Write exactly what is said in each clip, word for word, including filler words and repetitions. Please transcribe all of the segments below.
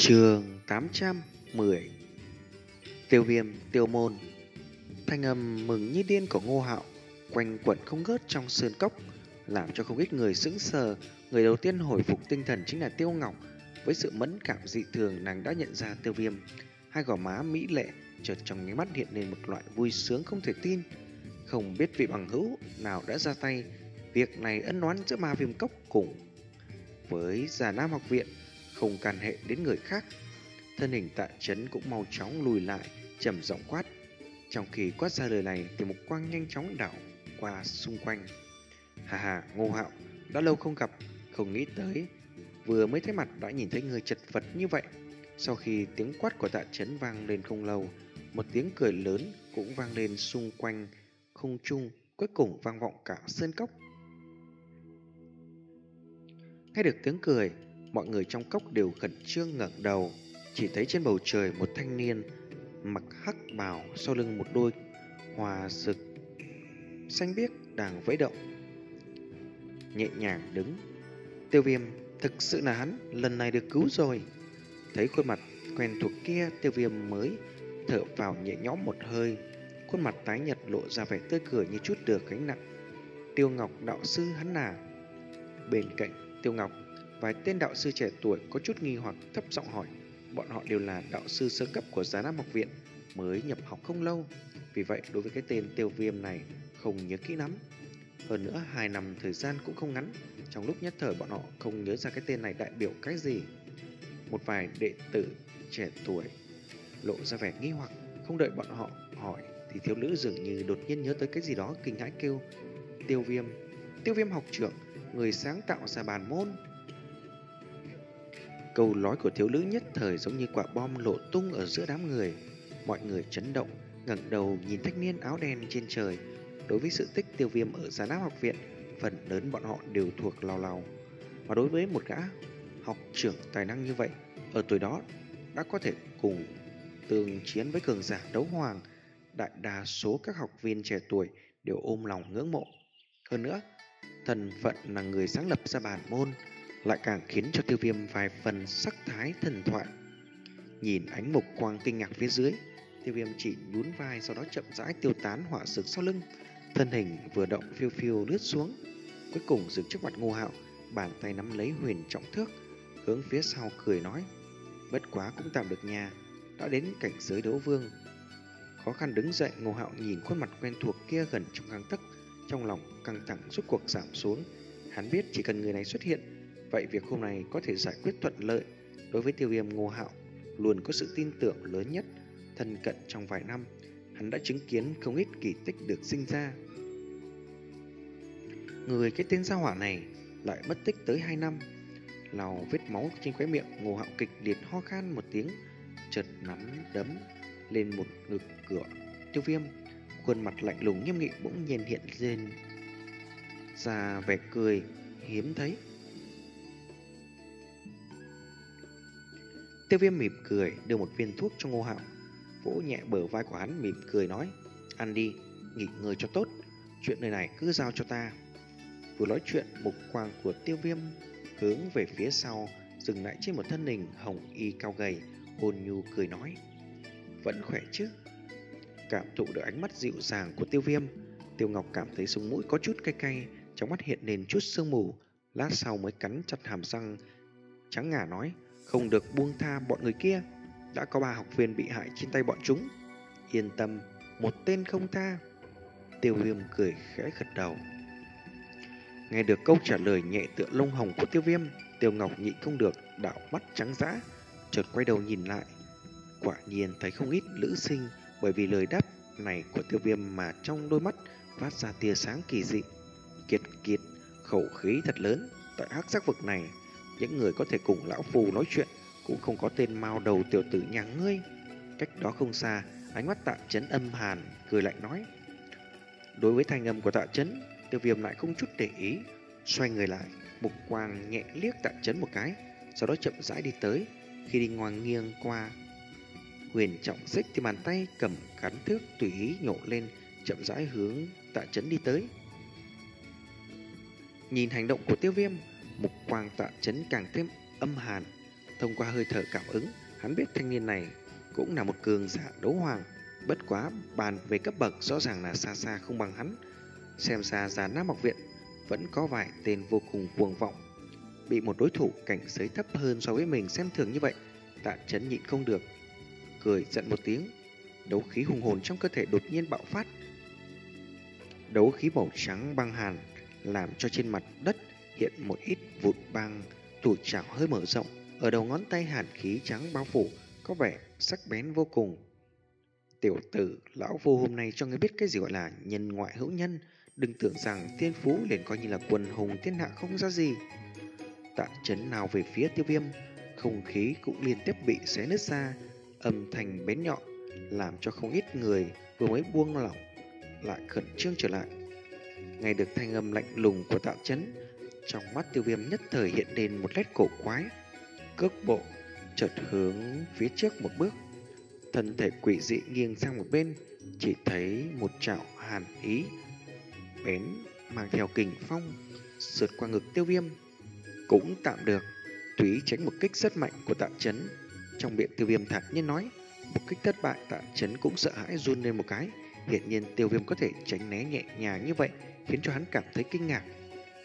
Chương tám trăm mười. Tiêu Viêm, Tiêu Môn. Thanh âm mừng như điên của Ngô Hạo quanh quẩn không ngớt trong sơn cốc, làm cho không ít người sững sờ. Người đầu tiên hồi phục tinh thần chính là Tiêu Ngọc. Với sự mẫn cảm dị thường, nàng đã nhận ra Tiêu Viêm. Hai gò má mỹ lệ chợt trong nháy mắt hiện lên một loại vui sướng không thể tin. Không biết vị bằng hữu nào đã ra tay. Việc này ân oán giữa Ma Viêm Cốc cùng với Già Nam học viện không can hệ đến người khác. Thân hình Tạ Chấn cũng mau chóng lùi lại, trầm giọng quát. Trong khi quát ra lời này thì một quang nhanh chóng đảo qua xung quanh. Hà hà, Ngô Hạo, đã lâu không gặp, không nghĩ tới vừa mới thấy mặt đã nhìn thấy người chật vật như vậy. Sau khi tiếng quát của Tạ Chấn vang lên không lâu, một tiếng cười lớn cũng vang lên xung quanh không trung, cuối cùng vang vọng cả sơn cốc. Nghe được tiếng cười, mọi người trong cốc đều khẩn trương ngẩng đầu, chỉ thấy trên bầu trời một thanh niên mặc hắc bào, sau lưng một đôi hoa sực xanh biếc đang vẫy động, nhẹ nhàng đứng. Tiêu Viêm, thực sự là hắn, lần này được cứu rồi. Thấy khuôn mặt quen thuộc kia, Tiêu Viêm mới thở vào nhẹ nhõm một hơi, khuôn mặt tái nhợt lộ ra vẻ tươi cười như chút được gánh nặng. Tiêu Ngọc đạo sư hắn à? Bên cạnh Tiêu Ngọc, vài tên đạo sư trẻ tuổi có chút nghi hoặc thấp giọng hỏi. Bọn họ đều là đạo sư sơ cấp của Già Nam học viện, mới nhập học không lâu, vì vậy đối với cái tên Tiêu Viêm này không nhớ kỹ lắm. Hơn nữa hai năm thời gian cũng không ngắn, trong lúc nhất thời bọn họ không nhớ ra cái tên này đại biểu cái gì. Một vài đệ tử trẻ tuổi lộ ra vẻ nghi hoặc, không đợi bọn họ hỏi thì thiếu nữ dường như đột nhiên nhớ tới cái gì đó, kinh hãi kêu: Tiêu Viêm, Tiêu Viêm học trưởng, người sáng tạo ra bàn môn. Câu nói của thiếu nữ nhất thời giống như quả bom nổ tung ở giữa đám người. Mọi người chấn động, ngẩng đầu nhìn thanh niên áo đen trên trời. Đối với sự tích Tiêu Viêm ở Già Nam học viện, phần lớn bọn họ đều thuộc lào lào. Và đối với một gã học trưởng tài năng như vậy, ở tuổi đó đã có thể cùng tương chiến với cường giả đấu hoàng, đại đa số các học viên trẻ tuổi đều ôm lòng ngưỡng mộ. Hơn nữa, thân phận là người sáng lập ra bản môn lại càng khiến cho Tiêu Viêm vài phần sắc thái thần thoại. Nhìn ánh mục quang kinh ngạc phía dưới, Tiêu Viêm chỉ nhún vai, sau đó chậm rãi tiêu tán hỏa sực sau lưng, thân hình vừa động phiêu phiêu lướt xuống, cuối cùng dừng trước mặt Ngô Hạo, bàn tay nắm lấy huyền trọng thước, hướng phía sau cười nói: Bất quá cũng tạm được nha, đã đến cảnh giới đấu vương. Khó khăn đứng dậy, Ngô Hạo nhìn khuôn mặt quen thuộc kia gần trong gang tấc, trong lòng căng thẳng rút cuộc giảm xuống. Hắn biết chỉ cần người này xuất hiện, vậy việc hôm nay có thể giải quyết thuận lợi. Đối với Tiêu Viêm, Ngô Hạo luôn có sự tin tưởng lớn nhất. Thân cận trong vài năm, hắn đã chứng kiến không ít kỳ tích được sinh ra. Người cái tên gia hỏa này lại mất tích tới hai năm. Lau vết máu trên khóe miệng, Ngô Hạo kịch liệt ho khan một tiếng, chợt nắm đấm lên một ngực cửa Tiêu Viêm. Khuôn mặt lạnh lùng nghiêm nghị bỗng nhiên hiện lên ra vẻ cười hiếm thấy. Tiêu Viêm mỉm cười đưa một viên thuốc cho Ngô Hạo, vỗ nhẹ bờ vai của hắn, mỉm cười nói: Ăn đi, nghỉ ngơi cho tốt, chuyện nơi này cứ giao cho ta. Vừa nói chuyện, mục quang của Tiêu Viêm hướng về phía sau, dừng lại trên một thân hình hồng y cao gầy, ôn nhu cười nói: Vẫn khỏe chứ? Cảm thụ được ánh mắt dịu dàng của Tiêu Viêm, Tiêu Ngọc cảm thấy sống mũi có chút cay cay, trong mắt hiện lên chút sương mù, lát sau mới cắn chặt hàm răng trắng ngà nói: Không được buông tha bọn người kia, đã có ba học viên bị hại trên tay bọn chúng. Yên tâm, một tên không tha. Tiêu Viêm cười khẽ gật đầu. Nghe được câu trả lời nhẹ tựa lông hồng của Tiêu Viêm, Tiêu Ngọc nhịn không được đảo mắt trắng dã, chợt quay đầu nhìn lại. Quả nhiên thấy không ít nữ sinh bởi vì lời đáp này của Tiêu Viêm mà trong đôi mắt phát ra tia sáng kỳ dị. Kiệt kiệt, khẩu khí thật lớn. Tại hắc giác vực này, những người có thể cùng lão phù nói chuyện cũng không có tên mao đầu tiểu tử nhà ngươi. Cách đó không xa, ánh mắt Tạ Chấn âm hàn, cười lạnh nói. Đối với thanh âm của Tạ Chấn, Tiêu Viêm lại không chút để ý, xoay người lại, mục quang nhẹ liếc Tạ Chấn một cái, sau đó chậm rãi đi tới. Khi đi ngoằng nghiêng qua huyền trọng xích thì bàn tay cầm cán thước tùy ý nhổ lên, chậm rãi hướng Tạ Chấn đi tới. Nhìn hành động của Tiêu Viêm, mục quang Tạ Chấn càng thêm âm hàn, Thông qua hơi thở cảm ứng, hắn biết thanh niên này cũng là một cường giả đấu hoàng. Bất quá bàn về cấp bậc rõ ràng là xa xa không bằng hắn. Xem ra Già Nam học viện vẫn có vài tên vô cùng cuồng vọng. Bị một đối thủ cảnh giới thấp hơn so với mình xem thường như vậy, Tạ Chấn nhịn không được, cười giận một tiếng. Đấu khí hùng hồn trong cơ thể đột nhiên bạo phát. Đấu khí màu trắng băng hàn làm cho trên mặt đất hiện một ít vụn băng. Thủ trảo hơi mở rộng, ở đầu ngón tay hàn khí trắng bao phủ, có vẻ sắc bén vô cùng. Tiểu tử, lão vô hôm nay cho ngươi biết cái gì gọi là nhân ngoại hữu nhân. Đừng tưởng rằng thiên phú liền coi như là quần hùng thiên hạ không ra gì. Tạ Chấn nào về phía Tiêu Viêm, không khí cũng liên tiếp bị xé nứt ra, âm thanh bén nhọn làm cho không ít người vừa mới buông lỏng lại khẩn trương trở lại. Nghe được thanh âm lạnh lùng của Tạ Chấn, trong mắt Tiêu Viêm nhất thời hiện lên một nét cổ quái. Cước bộ chợt hướng phía trước một bước, thân thể quỷ dị nghiêng sang một bên, chỉ thấy một trảo hàn ý bén mang theo kình phong sượt qua ngực Tiêu Viêm. Cũng tạm được, túy tránh một kích rất mạnh của Tạ Chấn. Trong miệng Tiêu Viêm thản nhiên nói. Một kích thất bại, Tạ Chấn cũng sợ hãi run lên một cái. Hiển nhiên Tiêu Viêm có thể tránh né nhẹ nhàng như vậy, khiến cho hắn cảm thấy kinh ngạc.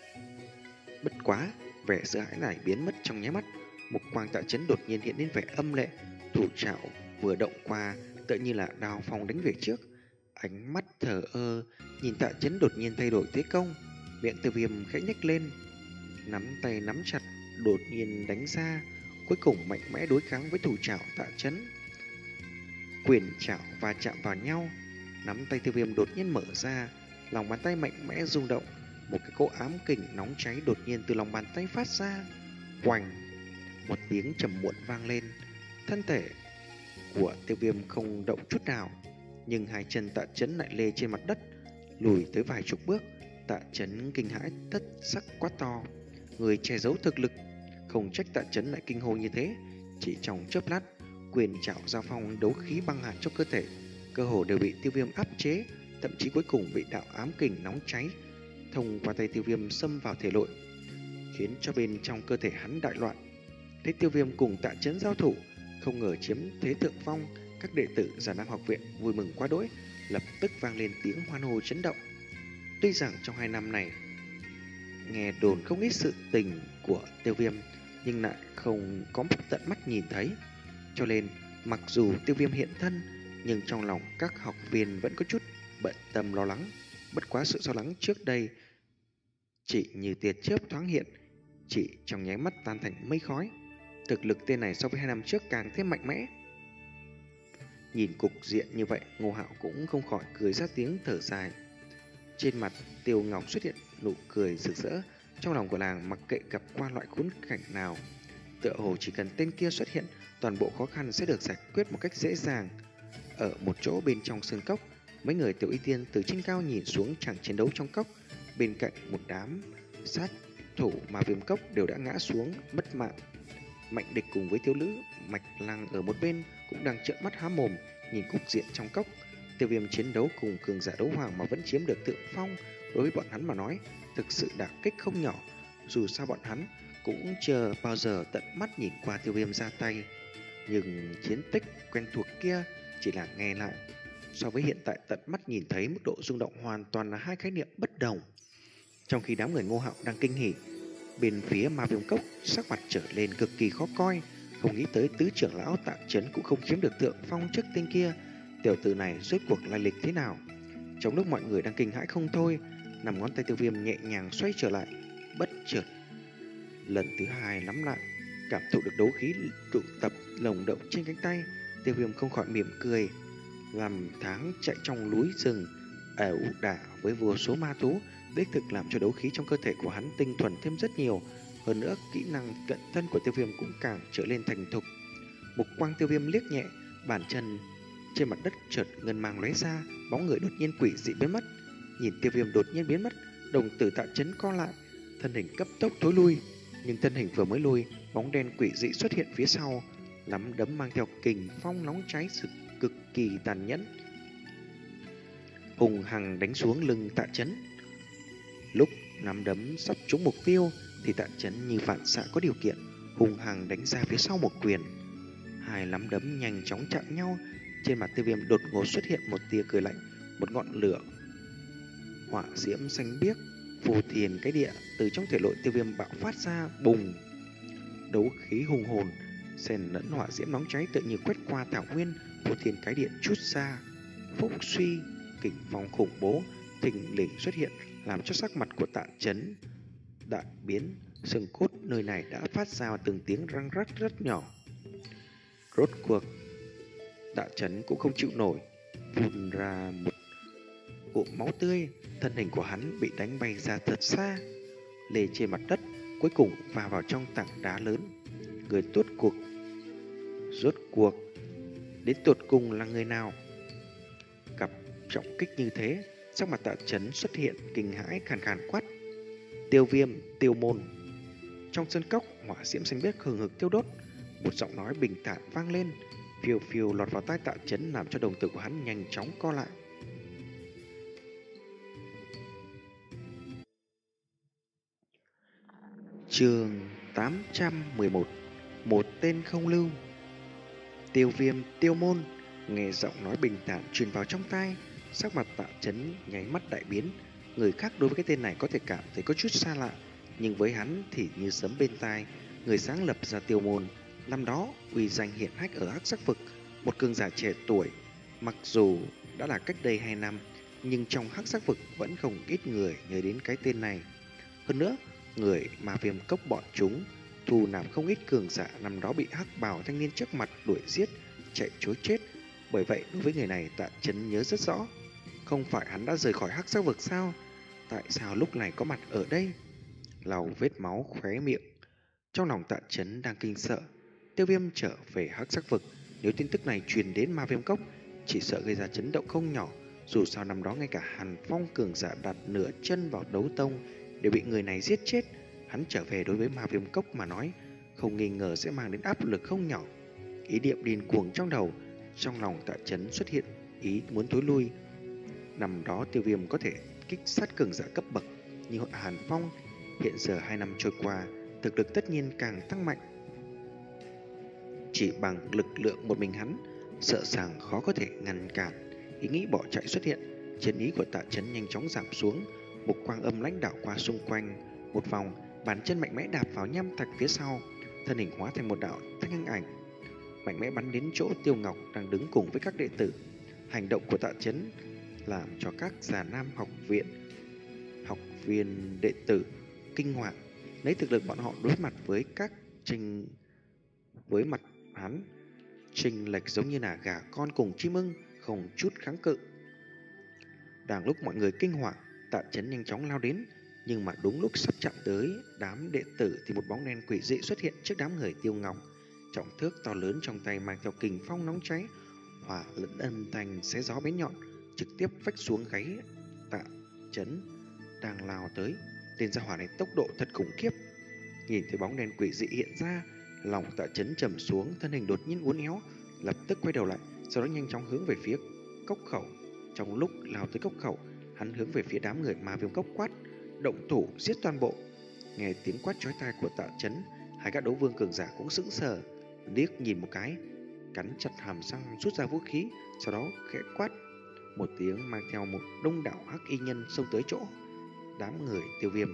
Bất quá, vẻ sợ hãi này biến mất trong nháy mắt. Một quang Tạ Chấn đột nhiên hiện lên vẻ âm lệ, thủ trảo vừa động qua, tựa như là đao phong đánh về trước. Ánh mắt thờ ơ nhìn Tạ Chấn đột nhiên thay đổi thế công, miệng Tiêu Viêm khẽ nhếch lên, nắm tay nắm chặt, đột nhiên đánh ra, cuối cùng mạnh mẽ đối kháng với thủ trảo Tạ Chấn. Quyền trảo va chạm vào nhau, nắm tay Tiêu Viêm đột nhiên mở ra, lòng bàn tay mạnh mẽ rung động, một cái cỗ ám kình nóng cháy đột nhiên từ lòng bàn tay phát ra. Oành, một tiếng trầm muộn vang lên, thân thể của Tiêu Viêm không động chút nào, nhưng hai chân Tạ Chấn lại lê trên mặt đất, lùi tới vài chục bước. Tạ Chấn kinh hãi thất sắc quát to: người che giấu thực lực! Không trách Tạ Chấn lại kinh hô như thế. Chỉ trong chớp lát, quyền trảo giao phong, đấu khí băng hàn trong cơ thể cơ hồ đều bị Tiêu Viêm áp chế, thậm chí cuối cùng bị đạo ám kình nóng cháy thông qua tay Tiêu Viêm xâm vào thể nội, khiến cho bên trong cơ thể hắn đại loạn. Thấy Tiêu Viêm cùng Tạ Chấn giao thủ, không ngờ chiếm thế thượng phong, các đệ tử Già Nam học viện vui mừng quá đỗi, lập tức vang lên tiếng hoan hô chấn động. Tuy rằng trong hai năm này nghe đồn không ít sự tình của Tiêu Viêm, nhưng lại không có tận mắt nhìn thấy, cho nên mặc dù Tiêu Viêm hiện thân, nhưng trong lòng các học viên vẫn có chút bận tâm lo lắng. Bất quá sự lo lắng trước đây chỉ như tia chớp thoáng hiện, chỉ trong nháy mắt tan thành mây khói. Thực lực tên này so với hai năm trước càng thêm mạnh mẽ. Nhìn cục diện như vậy, Ngô Hạo cũng không khỏi cười ra tiếng thở dài. Trên mặt Tiêu Ngọc xuất hiện nụ cười rực rỡ, trong lòng của nàng mặc kệ gặp qua loại khốn cảnh nào, tựa hồ chỉ cần tên kia xuất hiện, toàn bộ khó khăn sẽ được giải quyết một cách dễ dàng. Ở một chỗ bên trong sơn cốc, mấy người Tiểu Y Tiên từ trên cao nhìn xuống chàng chiến đấu trong cốc. Bên cạnh một đám sát thủ mà Viêm Cốc đều đã ngã xuống mất mạng. Mạnh Địch cùng với thiếu nữ Mạch Lăng ở một bên cũng đang trợn mắt há mồm nhìn cục diện trong cốc. Tiêu Viêm chiến đấu cùng cường giả đấu hoàng mà vẫn chiếm được thượng phong, đối với bọn hắn mà nói thực sự đả kích không nhỏ. Dù sao bọn hắn cũng chưa bao giờ tận mắt nhìn qua Tiêu Viêm ra tay, nhưng chiến tích quen thuộc kia chỉ là nghe lại, so với hiện tại tận mắt nhìn thấy, mức độ rung động hoàn toàn là hai khái niệm bất đồng. Trong khi đám người Ngô Hạo đang kinh hỉ, bên phía Ma Viêm Cốc sắc mặt trở lên cực kỳ khó coi. Không nghĩ tới tứ trưởng lão Tạ Chấn cũng không chiếm được thượng phong trước tên kia. Tiểu tử này rốt cuộc lai lịch thế nào? Trong lúc mọi người đang kinh hãi không thôi, nằm ngón tay Tiêu Viêm nhẹ nhàng xoay trở lại, bất chợt lần thứ hai nắm lại, cảm thụ được đấu khí tụ tập lồng động trên cánh tay. Tiêu Viêm không khỏi mỉm cười. Làm tháng chạy trong núi rừng ẩu đả với vô số ma thú, đích thực làm cho đấu khí trong cơ thể của hắn tinh thuần thêm rất nhiều. Hơn nữa, kỹ năng cận thân của Tiêu Viêm cũng càng trở lên thành thục. Mục quang Tiêu Viêm liếc nhẹ, bàn chân trên mặt đất chợt ngân mang lóe ra, bóng người đột nhiên quỷ dị biến mất. Nhìn Tiêu Viêm đột nhiên biến mất, đồng tử Tạ Chấn co lại, thân hình cấp tốc thối lui. Nhưng thân hình vừa mới lui, bóng đen quỷ dị xuất hiện phía sau, nắm đấm mang theo kình phong nóng cháy sự cực kỳ tàn nhẫn, hùng hằng đánh xuống lưng Tạ Chấn. Lúc nắm đấm sắp trúng mục tiêu thì Tạ Chấn như phản xạ có điều kiện, hung hăng đánh ra phía sau một quyền. Hai nắm đấm nhanh chóng chạm nhau, trên mặt Tiêu Viêm đột ngột xuất hiện một tia cười lạnh, một ngọn lửa hỏa diễm xanh biếc phù thiền cái địa từ trong thể nội Tiêu Viêm bạo phát ra, bùng. Đấu khí hùng hồn xen lẫn hỏa diễm nóng cháy tự như quét qua thảo nguyên, phù thiền cái địa chút ra. Phúc suy, kình phong khủng bố thình lình xuất hiện, làm cho sắc mặt của Tạ Chấn đại biến, xương cốt nơi này đã phát ra từng tiếng răng rắc rất nhỏ. Rốt cuộc, Tạ Chấn cũng không chịu nổi, phun ra một cụm máu tươi, thân hình của hắn bị đánh bay ra thật xa, lê trên mặt đất, cuối cùng va vào trong tảng đá lớn. Người tốt cuộc, rốt cuộc, đến tột cùng là người nào? Gặp trọng kích như thế, sắc mặt Tạ Chấn xuất hiện kinh hãi, khàn khàn quát: Tiêu Viêm, Tiêu Môn! Trong sân cốc, hỏa diễm xanh biếc hừng hực tiêu đốt, một giọng nói bình thản vang lên, phiêu phiêu lọt vào tai Tạ Chấn, làm cho đồng tử của hắn nhanh chóng co lại. Chương tám trăm mười một. Một tên không lưu. Tiêu Viêm, Tiêu Môn! Nghe giọng nói bình thản truyền vào trong tai, sắc mặt Tạ Chấn nháy mắt đại biến. Người khác đối với cái tên này có thể cảm thấy có chút xa lạ, nhưng với hắn thì như sấm bên tai. Người sáng lập ra Tiêu Môn, năm đó uy danh hiển hách ở Hắc Sắc Vực, một cường giả trẻ tuổi. Mặc dù đã là cách đây hai năm, nhưng trong Hắc Sắc Vực vẫn không ít người nhớ đến cái tên này. Hơn nữa, người mà Viêm Cốc bọn chúng thù nạp không ít cường giả năm đó bị hắc bào thanh niên trước mặt đuổi giết, chạy trối chết. Bởi vậy đối với người này Tạ Chấn nhớ rất rõ. Không phải hắn đã rời khỏi Hắc Sắc Vực sao? Tại sao lúc này có mặt ở đây? Lau vết máu khóe miệng, trong lòng Tạ Chấn đang kinh sợ. Tiêu Viêm trở về Hắc Sắc Vực, nếu tin tức này truyền đến Ma Viêm Cốc, chỉ sợ gây ra chấn động không nhỏ. Dù sao năm đó ngay cả Hàn Phong cường giả đặt nửa chân vào đấu tông đều bị người này giết chết. Hắn trở về đối với Ma Viêm Cốc mà nói, không nghi ngờ sẽ mang đến áp lực không nhỏ. Ý niệm điên cuồng trong đầu, trong lòng Tạ Chấn xuất hiện ý muốn thối lui. Năm đó Tiêu Viêm có thể kích sát cường giả cấp bậc như Hàn Phong, hiện giờ hai năm trôi qua, thực lực tất nhiên càng tăng mạnh. Chỉ bằng lực lượng một mình hắn, sợ rằng khó có thể ngăn cản. Ý nghĩ bỏ chạy xuất hiện, chiến ý của Tạ Chấn nhanh chóng giảm xuống, một quang âm lãnh đạo qua xung quanh một vòng, bàn chân mạnh mẽ đạp vào nham thạch phía sau, thân hình hóa thành một đạo thanh ảnh, mạnh mẽ bắn đến chỗ Tiêu Ngọc đang đứng cùng với các đệ tử. Hành động của Tạ Chấn làm cho các già nam học viện, học viên đệ tử kinh hoàng. Lấy thực lực bọn họ đối mặt với các trình với mặt hắn, trình lệch giống như là gà con cùng chim ưng, không chút kháng cự. Đang lúc mọi người kinh hoàng, Tạ Chấn nhanh chóng lao đến, nhưng mà đúng lúc sắp chạm tới đám đệ tử thì một bóng đen quỷ dị xuất hiện trước đám người Tiêu Ngọc. Trọng thước to lớn trong tay mang theo kình phong nóng cháy, hỏa lẫn âm thanh xé gió bén nhọn, trực tiếp vách xuống gáy Tạ Chấn đang lao tới. Tên gia hỏa này tốc độ thật khủng khiếp. Nhìn thấy bóng đen quỷ dị hiện ra, lòng Tạ Chấn trầm xuống, thân hình đột nhiên uốn éo, lập tức quay đầu lại, sau đó nhanh chóng hướng về phía cốc khẩu. Trong lúc lao tới cốc khẩu, hắn hướng về phía đám người Ma Viêm Cốc quát: động thủ giết toàn bộ. Nghe tiếng quát chói tai của Tạ Chấn, hai gã đấu vương cường giả cũng sững sờ, liếc nhìn một cái, cắn chặt hàm răng rút ra vũ khí, sau đó khẽ quát một tiếng, mang theo một đông đảo hắc y nhân xông tới chỗ đám người Tiêu Viêm.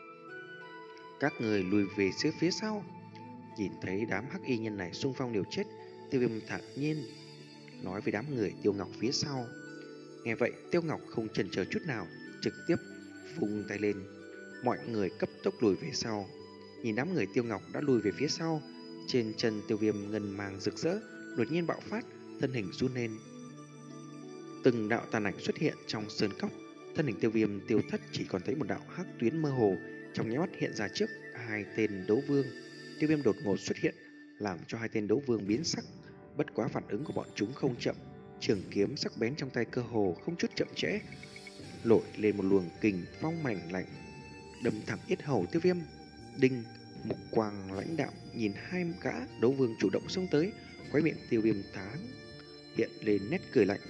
Các người lùi về phía phía sau. Nhìn thấy đám hắc y nhân này xung phong liều chết, Tiêu Viêm thản nhiên nói với đám người Tiêu Ngọc phía sau. Nghe vậy, Tiêu Ngọc không chần chờ chút nào, trực tiếp vung tay lên, mọi người cấp tốc lùi về sau. Nhìn đám người Tiêu Ngọc đã lùi về phía sau, trên chân Tiêu Viêm ngân mang rực rỡ đột nhiên bạo phát, thân hình run lên. Từng đạo tàn ảnh xuất hiện trong sơn cốc, thân hình Tiêu Viêm tiêu thất, chỉ còn thấy một đạo hắc tuyến mơ hồ trong nháy mắt hiện ra trước hai tên đấu vương. Tiêu Viêm đột ngột xuất hiện, làm cho hai tên đấu vương biến sắc. Bất quá phản ứng của bọn chúng không chậm, trường kiếm sắc bén trong tay cơ hồ không chút chậm trễ, lội lên một luồng kình phong mảnh lạnh, đâm thẳng yết hầu Tiêu Viêm. Đinh! Mục quang lãnh đạo nhìn hai gã đấu vương chủ động xông tới, khóe miệng Tiêu Viêm tháng hiện lên nét cười lạnh,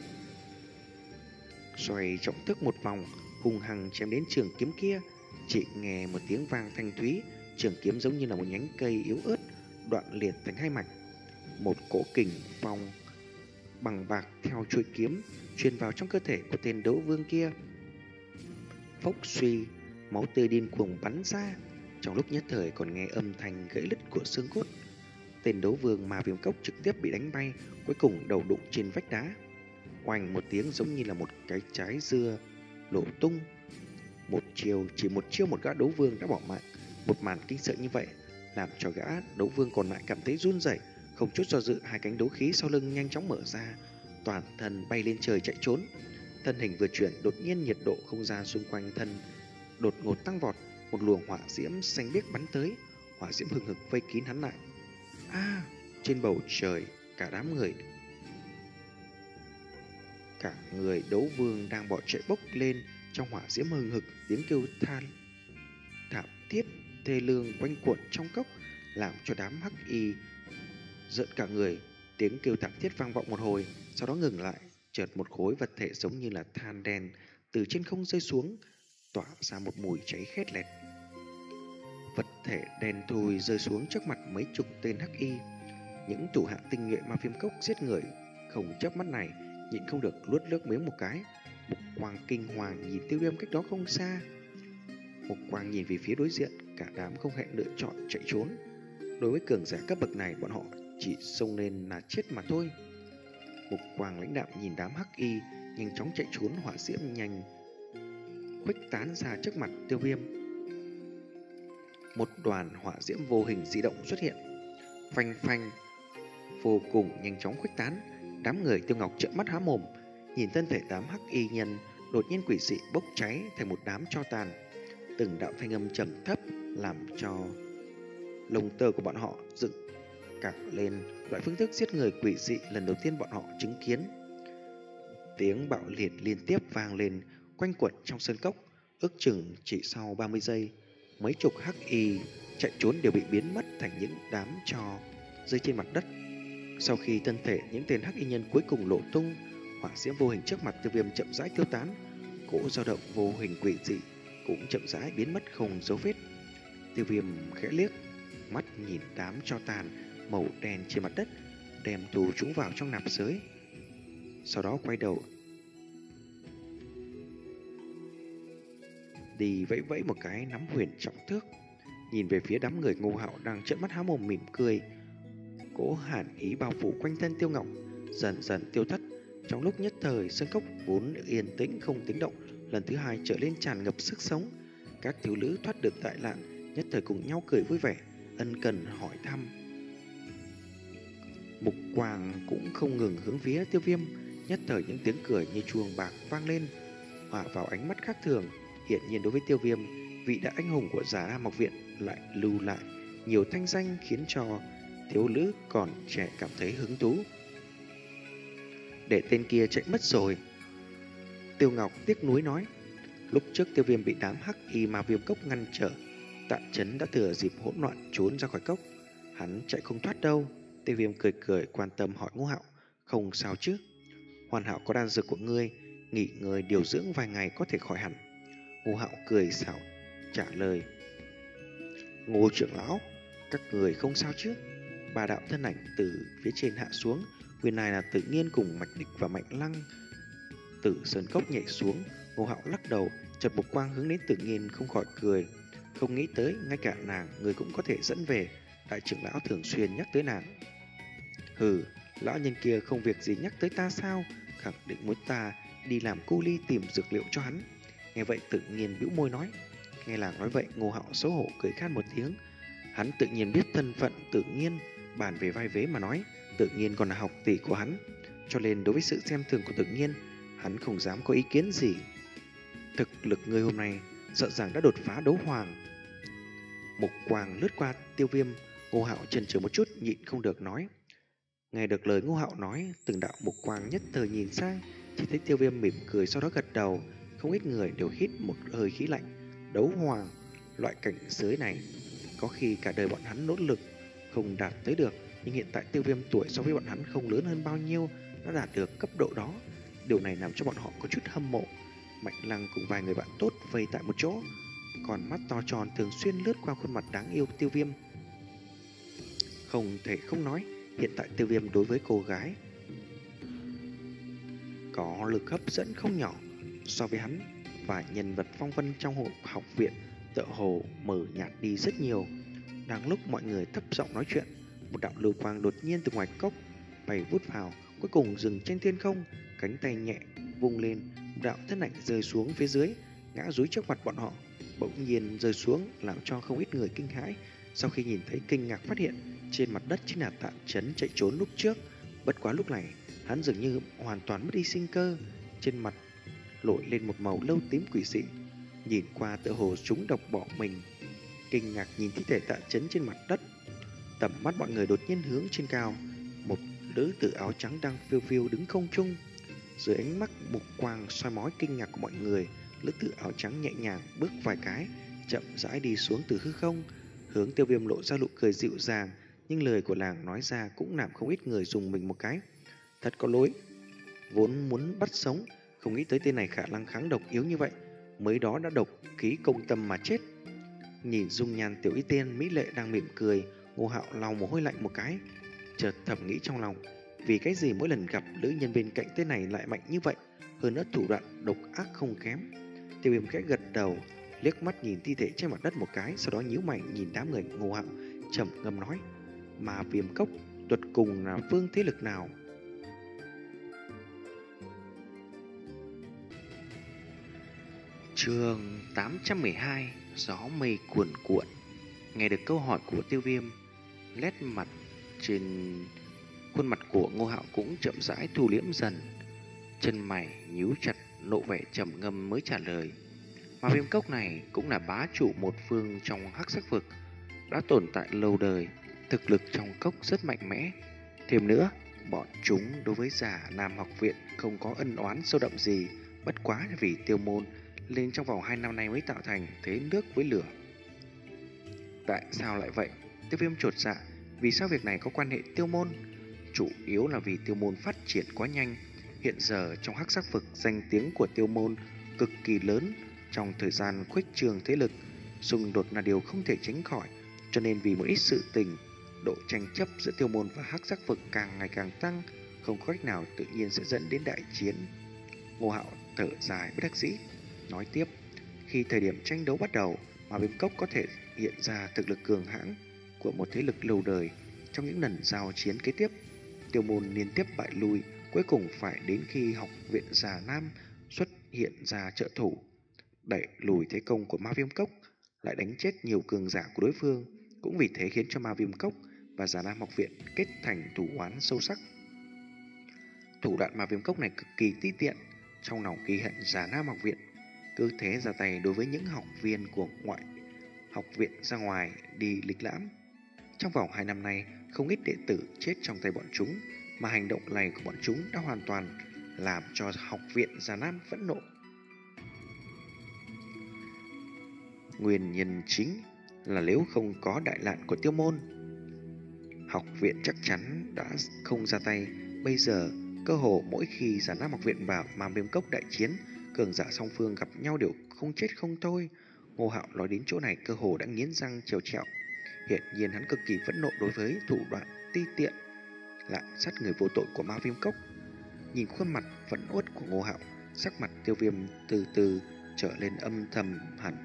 xoay trọng thức một vòng, hung hăng chém đến trường kiếm kia. Chỉ nghe một tiếng vang thanh thúy, trường kiếm giống như là một nhánh cây yếu ớt, đoạn liệt thành hai mảnh. Một cỗ kình phong bằng bạc theo chuôi kiếm truyền vào trong cơ thể của tên đấu vương kia. Phốc suy, máu tươi điên cuồng bắn ra, trong lúc nhất thời còn nghe âm thanh gãy lứt của xương cốt. Tên đấu vương mà viêm cốc trực tiếp bị đánh bay, cuối cùng đầu đụng trên vách đá. Oanh một tiếng giống như là một cái trái dưa nổ tung. Một chiều, chỉ một chiêu một gã đấu vương đã bỏ mạng. Một màn kinh sợ như vậy làm cho gã đấu vương còn lại cảm thấy run rẩy, không chút do dự, hai cánh đấu khí sau lưng nhanh chóng mở ra, toàn thân bay lên trời chạy trốn. Thân hình vừa chuyển, đột nhiên nhiệt độ không gian xung quanh thân đột ngột tăng vọt, một luồng hỏa diễm xanh biếc bắn tới, hỏa diễm hừng hực vây kín hắn lại. A, à, trên bầu trời, cả đám người cả người đấu vương đang bỏ chạy bốc lên trong hỏa diễm hừng hực, tiếng kêu than thảm thiết thê lương quanh quẩn trong cốc, làm cho đám hắc y giận cả người. Tiếng kêu thảm thiết vang vọng một hồi, sau đó ngừng lại. Chợt một khối vật thể giống như là than đen từ trên không rơi xuống, tỏa ra một mùi cháy khét lẹt. Vật thể đen thui rơi xuống trước mặt mấy chục tên hắc y. Những thủ hạ tinh nhuệ ma viêm cốc giết người không chớp mắt này nhịn không được luốt nước miếng một cái. Mục Quang kinh hoàng nhìn Tiêu Viêm cách đó không xa. Mục Quang nhìn về phía đối diện, cả đám không hẹn lựa chọn chạy trốn. Đối với cường giả cấp bậc này, bọn họ chỉ xông lên là chết mà thôi. Mục Quang lãnh đạm nhìn đám hắc y nhanh chóng chạy trốn, hỏa diễm nhanh khuếch tán ra trước mặt Tiêu Viêm. Một đoàn hỏa diễm vô hình di động xuất hiện, phanh phanh, vô cùng nhanh chóng khuếch tán. Đám người Tiêu Ngọc trợn mắt há mồm, nhìn thân thể đám hắc y nhân đột nhiên quỷ dị bốc cháy thành một đám tro tàn. Từng đạo thanh âm trầm thấp làm cho lông tơ của bọn họ dựng cả lên. Loại phương thức giết người quỷ dị lần đầu tiên bọn họ chứng kiến. Tiếng bạo liệt liên tiếp vang lên quanh quẩn trong sân cốc. Ước chừng chỉ sau ba mươi giây, mấy chục hắc y chạy trốn đều bị biến mất thành những đám tro rơi trên mặt đất. Sau khi thân thể những tên hắc y nhân cuối cùng lộ tung, hỏa diễm vô hình trước mặt Tiêu Viêm chậm rãi tiêu tán. Cỗ dao động vô hình quỷ dị cũng chậm rãi biến mất không dấu vết. Tiêu Viêm khẽ liếc mắt nhìn đám tro tàn màu đen trên mặt đất, đem tù chúng vào trong nạp giới. Sau đó quay đầu đi vẫy vẫy một cái nắm huyền trọng thước, nhìn về phía đám người Ngô Hạo đang trợn mắt há mồm mỉm cười. Cỗ hàn ý bao phủ quanh thân Tiêu Ngọc dần dần tiêu thất. Trong lúc nhất thời, sân cốc vốn yên tĩnh không tiếng động lần thứ hai trở lên tràn ngập sức sống. Các thiếu nữ thoát được đại nạn nhất thời cùng nhau cười vui vẻ, ân cần hỏi thăm. Mục Quang cũng không ngừng hướng phía Tiêu Viêm. Nhất thời những tiếng cười như chuông bạc vang lên, hòa vào ánh mắt khác thường. Hiện nhiên đối với Tiêu Viêm, vị đại anh hùng của Già Mộc Viện lại lưu lại nhiều thanh danh, khiến cho thiếu nữ còn trẻ cảm thấy hứng thú. Để tên kia chạy mất rồi, Tiêu Ngọc tiếc nuối nói. Lúc trước Tiêu Viêm bị đám hắc y ma viêm cốc ngăn trở, Tạ Chấn đã thừa dịp hỗn loạn trốn ra khỏi cốc. Hắn chạy không thoát đâu. Tiêu Viêm cười cười quan tâm hỏi Ngô Hạo. Không sao chứ? Hoàn Hảo có đan dược của ngươi, nghỉ ngơi điều dưỡng vài ngày có thể khỏi hẳn. Ngô Hạo cười xảo trả lời. Ngô trưởng lão, các người không sao chứ? Ba đạo thân ảnh từ phía trên hạ xuống. Quyền này là Tự Nhiên cùng Mạch Địch và Mạnh Lăng từ sơn cốc nhảy xuống. Ngô Hạo lắc đầu, chợt một quang hướng đến Tự Nhiên không khỏi cười. Không nghĩ tới ngay cả nàng người cũng có thể dẫn về. Đại trưởng lão thường xuyên nhắc tới nàng. Hừ, lão nhân kia không việc gì nhắc tới ta sao? Khẳng định muốn ta đi làm cu ly tìm dược liệu cho hắn. Nghe vậy Tự Nhiên bĩu môi nói. Nghe nàng nói vậy, Ngô Hạo xấu hổ cười khan một tiếng. Hắn tự nhiên biết thân phận Tự Nhiên, bàn về vai vế mà nói, Tự Nhiên còn là học tỷ của hắn, cho nên đối với sự xem thường của Tự Nhiên, hắn không dám có ý kiến gì. Thực lực người hôm nay sợ rằng đã đột phá đấu hoàng. Mục Quang lướt qua Tiêu Viêm. Ngô Hạo chần chừ một chút nhịn không được nói. Nghe được lời Ngô Hạo nói, từng đạo mục quang nhất thời nhìn sang, chỉ thấy Tiêu Viêm mỉm cười sau đó gật đầu. Không ít người đều hít một hơi khí lạnh. Đấu hoàng, loại cảnh giới này có khi cả đời bọn hắn nỗ lực không đạt tới được, nhưng hiện tại Tiêu Viêm tuổi so với bọn hắn không lớn hơn bao nhiêu, đã đạt được cấp độ đó. Điều này làm cho bọn họ có chút hâm mộ. Mạnh Lăng cùng vài người bạn tốt vây tại một chỗ, còn mắt to tròn thường xuyên lướt qua khuôn mặt đáng yêu Tiêu Viêm. Không thể không nói, hiện tại Tiêu Viêm đối với cô gái có lực hấp dẫn không nhỏ. So với hắn và nhân vật phong vân trong hội học viện, tựa hồ mở nhạt đi rất nhiều. Đang lúc mọi người thấp giọng nói chuyện, một đạo lưu quang đột nhiên từ ngoài cốc bay vút vào, cuối cùng dừng trên thiên không, cánh tay nhẹ vung lên, một đạo thân ảnh rơi xuống phía dưới, ngã rúi trước mặt bọn họ. Bỗng nhiên rơi xuống làm cho không ít người kinh hãi. Sau khi nhìn thấy, kinh ngạc phát hiện trên mặt đất chính là Tạ Chấn chạy trốn lúc trước. Bất quá lúc này hắn dường như hoàn toàn mất đi sinh cơ, trên mặt nổi lên một màu lâu tím quỷ dị, nhìn qua tựa hồ chúng độc bỏ mình. Kinh ngạc nhìn thi thể Tạ Chấn trên mặt đất, tầm mắt mọi người đột nhiên hướng trên cao. Một nữ tử áo trắng đang phiêu phiêu đứng không trung. Dưới ánh mắt mục quang soi mói kinh ngạc của mọi người, nữ tử áo trắng nhẹ nhàng bước vài cái, chậm rãi đi xuống từ hư không, hướng Tiêu Viêm lộ ra nụ cười dịu dàng. Nhưng lời của nàng nói ra cũng làm không ít người dùng mình một cái. Thật có lỗi, vốn muốn bắt sống, không nghĩ tới tên này khả năng kháng độc yếu như vậy, mới đó đã độc khí công tâm mà chết. Nhìn dung nhan tiểu y tiên mỹ lệ đang mỉm cười, Ngô Hạo lau mồ hôi lạnh một cái, chợt thầm nghĩ trong lòng, vì cái gì mỗi lần gặp nữ nhân bên cạnh tên này lại mạnh như vậy, hơn nữa thủ đoạn độc ác không kém. Tiêu Viêm khẽ gật đầu, liếc mắt nhìn thi thể trên mặt đất một cái, sau đó nhíu mày nhìn đám người Ngô Hạo, trầm ngâm nói: mà Viêm Cốc tuột cùng là vương thế lực nào? Chương tám trăm mười hai, gió mây cuồn cuộn. Nghe được câu hỏi của Tiêu Viêm, nét mặt trên khuôn mặt của Ngô Hạo cũng chậm rãi thu liễm dần, chân mày nhíu chặt, lộ vẻ trầm ngâm mới trả lời: mà Viêm Cốc này cũng là bá chủ một phương trong hắc sắc vực, đã tồn tại lâu đời, thực lực trong cốc rất mạnh mẽ. Thêm nữa, bọn chúng đối với Giả Nam học viện không có ân oán sâu đậm gì, bất quá vì Tiêu môn lên trong vòng hai năm nay mới tạo thành thế nước với lửa. Tại sao lại vậy? Tiêu Viêm chột dạ, vì sao việc này có quan hệ Tiêu môn? Chủ yếu là vì Tiêu môn phát triển quá nhanh. Hiện giờ trong hắc sắc vực, danh tiếng của Tiêu môn cực kỳ lớn. Trong thời gian khuếch trường thế lực, xung đột là điều không thể tránh khỏi, cho nên vì một ít sự tình, độ tranh chấp giữa Tiêu môn và hắc sắc vực càng ngày càng tăng, không có cách nào tự nhiên sẽ dẫn đến đại chiến. Ngô Hạo thở dài bất đắc dĩ, nói tiếp: khi thời điểm tranh đấu bắt đầu, mà Viêm Cốc có thể hiện ra thực lực cường hãn của một thế lực lâu đời. Trong những lần giao chiến kế tiếp, Tiêu môn liên tiếp bại lui, cuối cùng phải đến khi học viện Già Nam xuất hiện ra trợ thủ, đẩy lùi thế công của Ma Viêm Cốc, lại đánh chết nhiều cường giả của đối phương. Cũng vì thế khiến cho Ma Viêm Cốc và Già Nam học viện kết thành thù oán sâu sắc. Thủ đoạn Ma Viêm Cốc này cực kỳ ti tiện, trong lòng ghi hận Già Nam học viện, cứ thế ra tay đối với những học viên của ngoại học viện ra ngoài đi lịch lãm. Trong vòng hai năm nay, không ít đệ tử chết trong tay bọn chúng, mà hành động này của bọn chúng đã hoàn toàn làm cho học viện Già Nam phẫn nộ. Nguyên nhân chính là nếu không có đại nạn của Tiêu môn, học viện chắc chắn đã không ra tay. Bây giờ, cơ hồ mỗi khi Già Nam học viện và Ma Viêm Cốc đại chiến, cường giả song phương gặp nhau đều không chết không thôi. Ngô Hạo nói đến chỗ này cơ hồ đã nghiến răng trèo trẹo. Hiện nhiên hắn cực kỳ phẫn nộ đối với thủ đoạn ti tiện lạm sát người vô tội của Ma Viêm Cốc. Nhìn khuôn mặt phẫn uất của Ngô Hạo, sắc mặt Tiêu Viêm từ từ trở lên âm thầm hẳn.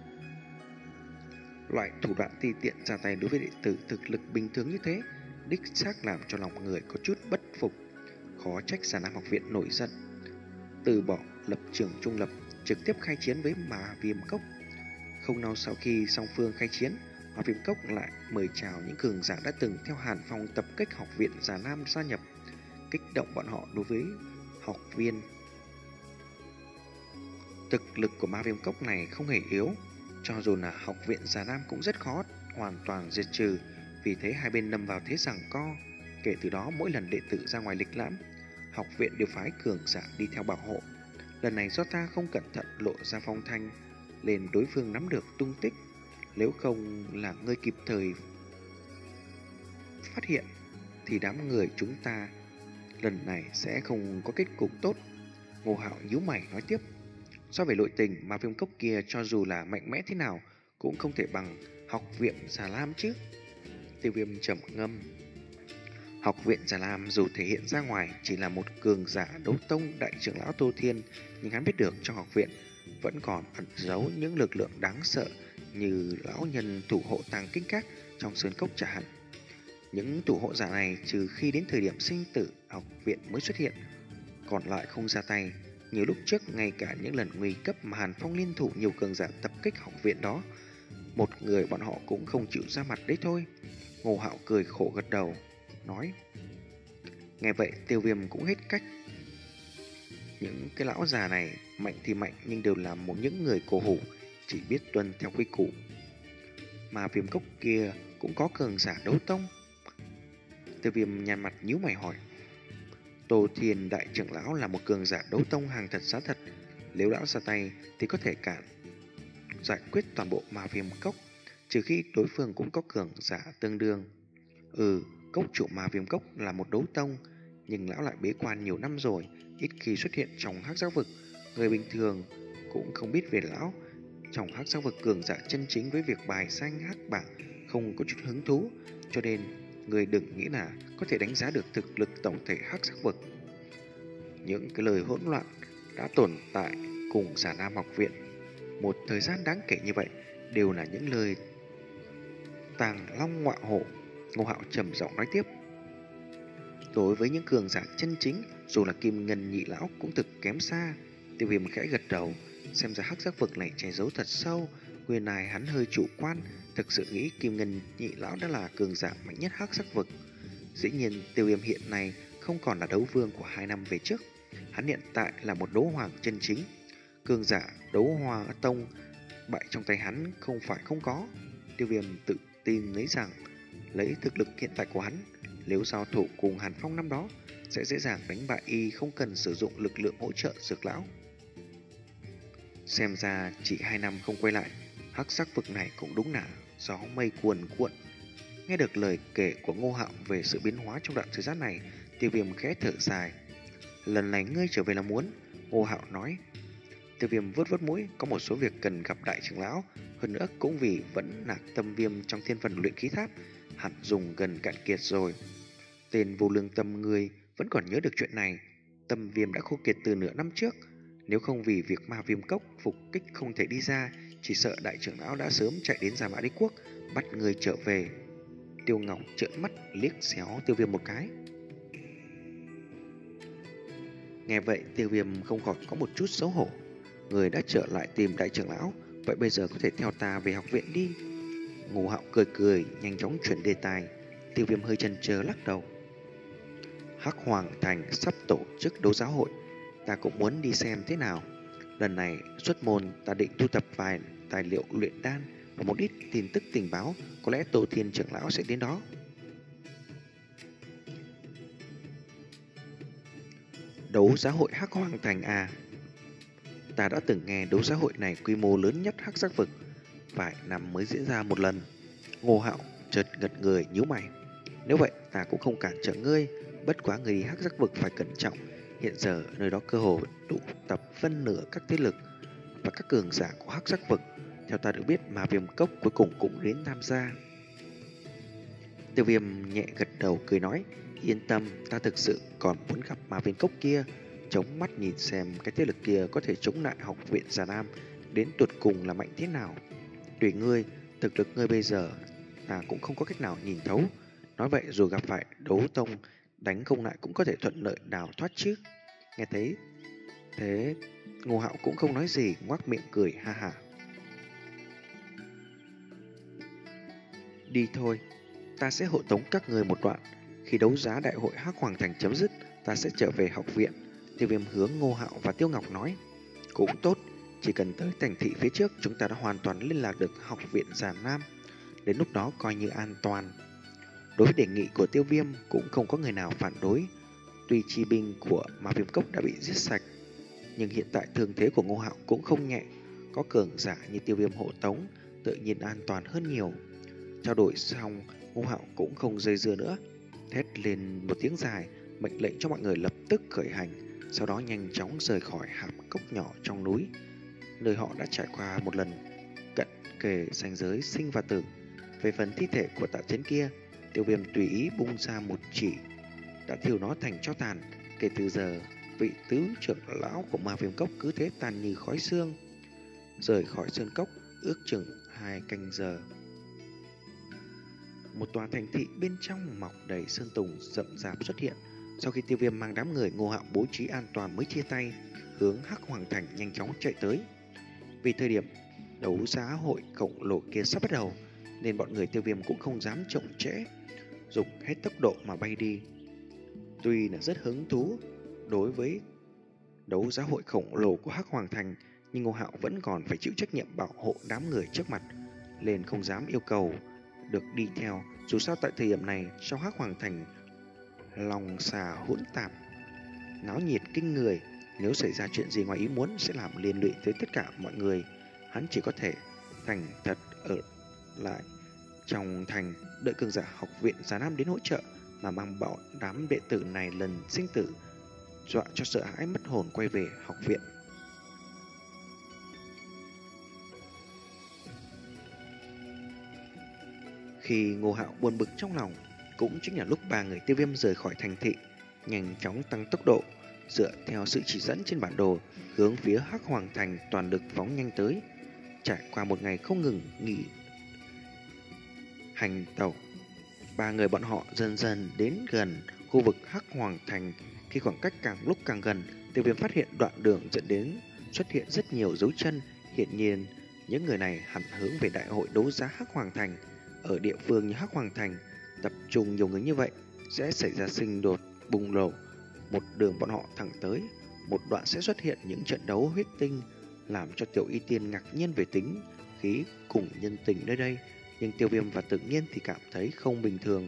Loại thủ đoạn ti tiện ra tay đối với đệ tử thực lực bình thường như thế, đích xác làm cho lòng người có chút bất phục. Khó trách Già Nam học viện nổi giận, từ bỏ lập trường trung lập, trực tiếp khai chiến với Ma Viêm Cốc. Không lâu sau khi song phương khai chiến, Ma Viêm Cốc lại mời chào những cường giả đã từng theo Hàn Phong tập kích học viện Già Nam gia nhập, kích động bọn họ đối với học viên. Thực lực của Ma Viêm Cốc này không hề yếu, cho dù là học viện Già Nam cũng rất khó hoàn toàn diệt trừ. Vì thế hai bên lâm vào thế giằng co. Kể từ đó, mỗi lần đệ tử ra ngoài lịch lãm, học viện đều phái cường giả đi theo bảo hộ. Lần này do ta không cẩn thận lộ ra phong thanh, nên đối phương nắm được tung tích. Nếu không là ngươi kịp thời phát hiện, thì đám người chúng ta lần này sẽ không có kết cục tốt. Ngô Hạo nhíu mày nói tiếp: so về nội tình, Ma Viêm Cốc kia cho dù là mạnh mẽ thế nào cũng không thể bằng học viện Già Lam chứ. Tiêu Viêm trầm ngâm. Học viện Già Lam dù thể hiện ra ngoài chỉ là một cường giả đấu tông đại trưởng lão Tô Thiên, nhưng hắn biết được trong học viện vẫn còn ẩn giấu những lực lượng đáng sợ như lão nhân thủ hộ tàng kinh các trong sơn cốc trả hẳn. Những thủ hộ giả này trừ khi đến thời điểm sinh tử học viện mới xuất hiện, còn lại không ra tay. Nhiều lúc trước ngay cả những lần nguy cấp mà Hàn Phong liên thủ nhiều cường giả tập kích học viện đó, một người bọn họ cũng không chịu ra mặt đấy thôi. Ngô Hạo cười khổ gật đầu, nói. Nghe vậy Tiêu Viêm cũng hết cách. Những cái lão già này mạnh thì mạnh nhưng đều là một những người cổ hủ, chỉ biết tuân theo quy củ. Mà Viêm Cốc kia cũng có cường giả đấu tông. Tiêu Viêm nhăn mặt nhíu mày hỏi. Tô Thiên đại trưởng lão là một cường giả đấu tông hàng thật giá thật, nếu lão ra tay thì có thể cản giải quyết toàn bộ Ma Viêm Cốc, trừ khi đối phương cũng có cường giả tương đương. Ừ, cốc chủ Ma Viêm Cốc là một đấu tông, nhưng lão lại bế quan nhiều năm rồi, ít khi xuất hiện trong hắc giác vực. Người bình thường cũng không biết về lão. Trong hắc giác vực, cường giả chân chính với việc bài xanh hắc bảng không có chút hứng thú, cho nên người đừng nghĩ là có thể đánh giá được thực lực tổng thể hắc giác vực. Những cái lời hỗn loạn đã tồn tại cùng Già Nam học viện một thời gian đáng kể như vậy đều là những lời tàng long ngọa hổ. Ngô Hạo trầm giọng nói tiếp. Đối với những cường giả chân chính, dù là Kim Ngân nhị lão cũng thực kém xa. Tiêu Viêm khẽ gật đầu, xem ra hắc giác vực này che giấu thật sâu. Nguyên này hắn hơi chủ quan, thực sự nghĩ Kim Ngân nhị lão đã là cường giả mạnh nhất hắc giác vực. Dĩ nhiên Tiêu Viêm hiện nay không còn là đấu vương của hai năm về trước, hắn hiện tại là một đấu hoàng chân chính. Cường giả đấu hoa tông bại trong tay hắn không phải không có. Tiêu Viêm tự tin lấy rằng lấy thực lực hiện tại của hắn, nếu giao thủ cùng Hàn Phong năm đó sẽ dễ dàng đánh bại y, không cần sử dụng lực lượng hỗ trợ dược lão. Xem ra chỉ hai năm không quay lại, hắc sắc vực này cũng đúng là gió mây cuồn cuộn. Nghe được lời kể của Ngô Hạo về sự biến hóa trong đoạn thời gian này, Tiêu Viêm khẽ thở dài. Lần này ngươi trở về là muốn? Ngô Hạo nói. Tiêu Viêm vuốt vuốt mũi, có một số việc cần gặp đại trưởng lão, hơn nữa cũng vì vẫn nạc tâm viêm trong thiên phần luyện khí tháp hẳn dùng gần cạn kiệt rồi. Tên vô lương tâm ngươi vẫn còn nhớ được chuyện này. Tâm viêm đã khô kiệt từ nửa năm trước, nếu không vì việc Ma Viêm Cốc phục kích không thể đi ra, chỉ sợ đại trưởng lão đã sớm chạy đến Gia Mã Đế Quốc bắt người trở về. Tiêu Ngọc trợn mắt liếc xéo Tiêu Viêm một cái. Nghe vậy Tiêu Viêm không còn có một chút xấu hổ. Người đã trở lại tìm đại trưởng lão, vậy bây giờ có thể theo ta về học viện đi. Ngô Hạo cười cười, nhanh chóng chuyển đề tài. Tiêu Viêm hơi chần chờ lắc đầu. Hắc Hoàng Thành sắp tổ chức đấu giá hội, ta cũng muốn đi xem thế nào. Lần này xuất môn ta định thu thập vài tài liệu luyện đan và một ít tin tức tình báo, có lẽ Tô Thiên trưởng lão sẽ đến đó. Đấu giá hội Hắc Hoàng Thành à? Ta đã từng nghe đấu giá hội này quy mô lớn nhất hắc giác vực, vài năm mới diễn ra một lần. Ngô Hạo chợt ngật người nhíu mày. Nếu vậy ta cũng không cản trở ngươi, bất quá người đi hắc giác vực phải cẩn trọng. Hiện giờ nơi đó cơ hồ tụ tập phân nửa các thế lực và các cường giả của hắc giác vực. Theo ta được biết mà Viêm Cốc cuối cùng cũng đến tham gia. Tiêu Viêm nhẹ gật đầu cười nói. Yên tâm, ta thực sự còn muốn gặp Ma Viêm Cốc kia, chống mắt nhìn xem cái thế lực kia có thể chống lại học viện Già Nam đến tuột cùng là mạnh thế nào. Tùy ngươi, thực lực ngươi bây giờ ta cũng không có cách nào nhìn thấu. Nói vậy dù gặp phải đấu tông đánh không lại cũng có thể thuận lợi đào thoát chứ. Nghe thấy thế, Ngô Hạo cũng không nói gì, ngoác miệng cười ha ha. Đi thôi, ta sẽ hộ tống các người một đoạn. Khi đấu giá đại hội Hắc Hoàng Thành chấm dứt, ta sẽ trở về học viện. Tiêu Viêm hướng Ngô Hạo và Tiêu Ngọc nói. Cũng tốt, chỉ cần tới thành thị phía trước chúng ta đã hoàn toàn liên lạc được học viện Già Nam. Đến lúc đó coi như an toàn. Đối với đề nghị của Tiêu Viêm cũng không có người nào phản đối. Tuy chi binh của Ma Viêm Cốc đã bị giết sạch, nhưng hiện tại thương thế của Ngô Hạo cũng không nhẹ. Có cường giả như Tiêu Viêm hộ tống, tự nhiên an toàn hơn nhiều. Trao đổi xong, Ngô Hạo cũng không dây dưa nữa, thét lên một tiếng dài, mệnh lệnh cho mọi người lập tức khởi hành, sau đó nhanh chóng rời khỏi hạp cốc nhỏ trong núi, nơi họ đã trải qua một lần cận kề ranh giới sinh và tử. Về phần thi thể của Tạ Chấn kia, Tiêu Viêm tùy ý bung ra một chỉ, đã thiêu nó thành tro tàn. Kể từ giờ, vị tứ trưởng lão của Ma Viêm Cốc cứ thế tàn như khói xương. Rời khỏi sơn cốc ước chừng hai canh giờ, một tòa thành thị bên trong mọc đầy sơn tùng rậm rạp xuất hiện. Sau khi Tiêu Viêm mang đám người Ngô Hạo bố trí an toàn mới chia tay, hướng Hắc Hoàng Thành nhanh chóng chạy tới. Vì thời điểm đấu giá hội khổng lồ kia sắp bắt đầu, nên bọn người Tiêu Viêm cũng không dám chậm trễ, dùng hết tốc độ mà bay đi. Tuy là rất hứng thú đối với đấu giá hội khổng lồ của Hắc Hoàng Thành, nhưng Ngô Hạo vẫn còn phải chịu trách nhiệm bảo hộ đám người trước mặt, nên không dám yêu cầu được đi theo. Dù sao tại thời điểm này trong Hắc Hoàng Thành lòng xà hỗn tạp, náo nhiệt kinh người. Nếu xảy ra chuyện gì ngoài ý muốn sẽ làm liên lụy tới tất cả mọi người. Hắn chỉ có thể thành thật ở lại trong thành, đợi cường giả học viện Già Nam đến hỗ trợ, mà mang bọn đám đệ tử này lần sinh tử dọa cho sợ hãi mất hồn quay về học viện. Khi Ngô Hạo buồn bực trong lòng, cũng chính là lúc ba người Tiêu Viêm rời khỏi thành thị, nhanh chóng tăng tốc độ, dựa theo sự chỉ dẫn trên bản đồ, hướng phía Hắc Hoàng Thành toàn lực phóng nhanh tới. Trải qua một ngày không ngừng nghỉ hành tàu, ba người bọn họ dần dần đến gần khu vực Hắc Hoàng Thành. Khi khoảng cách càng lúc càng gần, Tiêu Viêm phát hiện đoạn đường dẫn đến xuất hiện rất nhiều dấu chân. Hiện nhiên, những người này hẳn hướng về đại hội đấu giá Hắc Hoàng Thành. Ở địa phương như Hắc Hoàng Thành, tập trung nhiều người như vậy sẽ xảy ra xung đột bùng nổ. Một đường bọn họ thẳng tới, một đoạn sẽ xuất hiện những trận đấu huyết tinh, làm cho Tiểu Y Tiên ngạc nhiên về tính khí cùng nhân tình nơi đây. Nhưng Tiêu Viêm và Tự Nhiên thì cảm thấy không bình thường.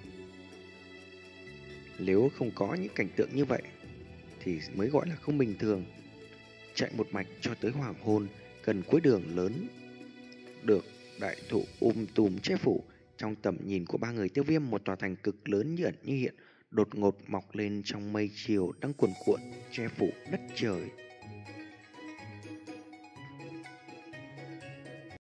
Nếu không có những cảnh tượng như vậy thì mới gọi là không bình thường. Chạy một mạch cho tới hoàng hôn, gần cuối đường lớn được đại thụ um tùm che phủ. Trong tầm nhìn của ba người Tiêu Viêm, một tòa thành cực lớn như ẩn như hiện đột ngột mọc lên trong mây chiều đang cuồn cuộn che phủ đất trời.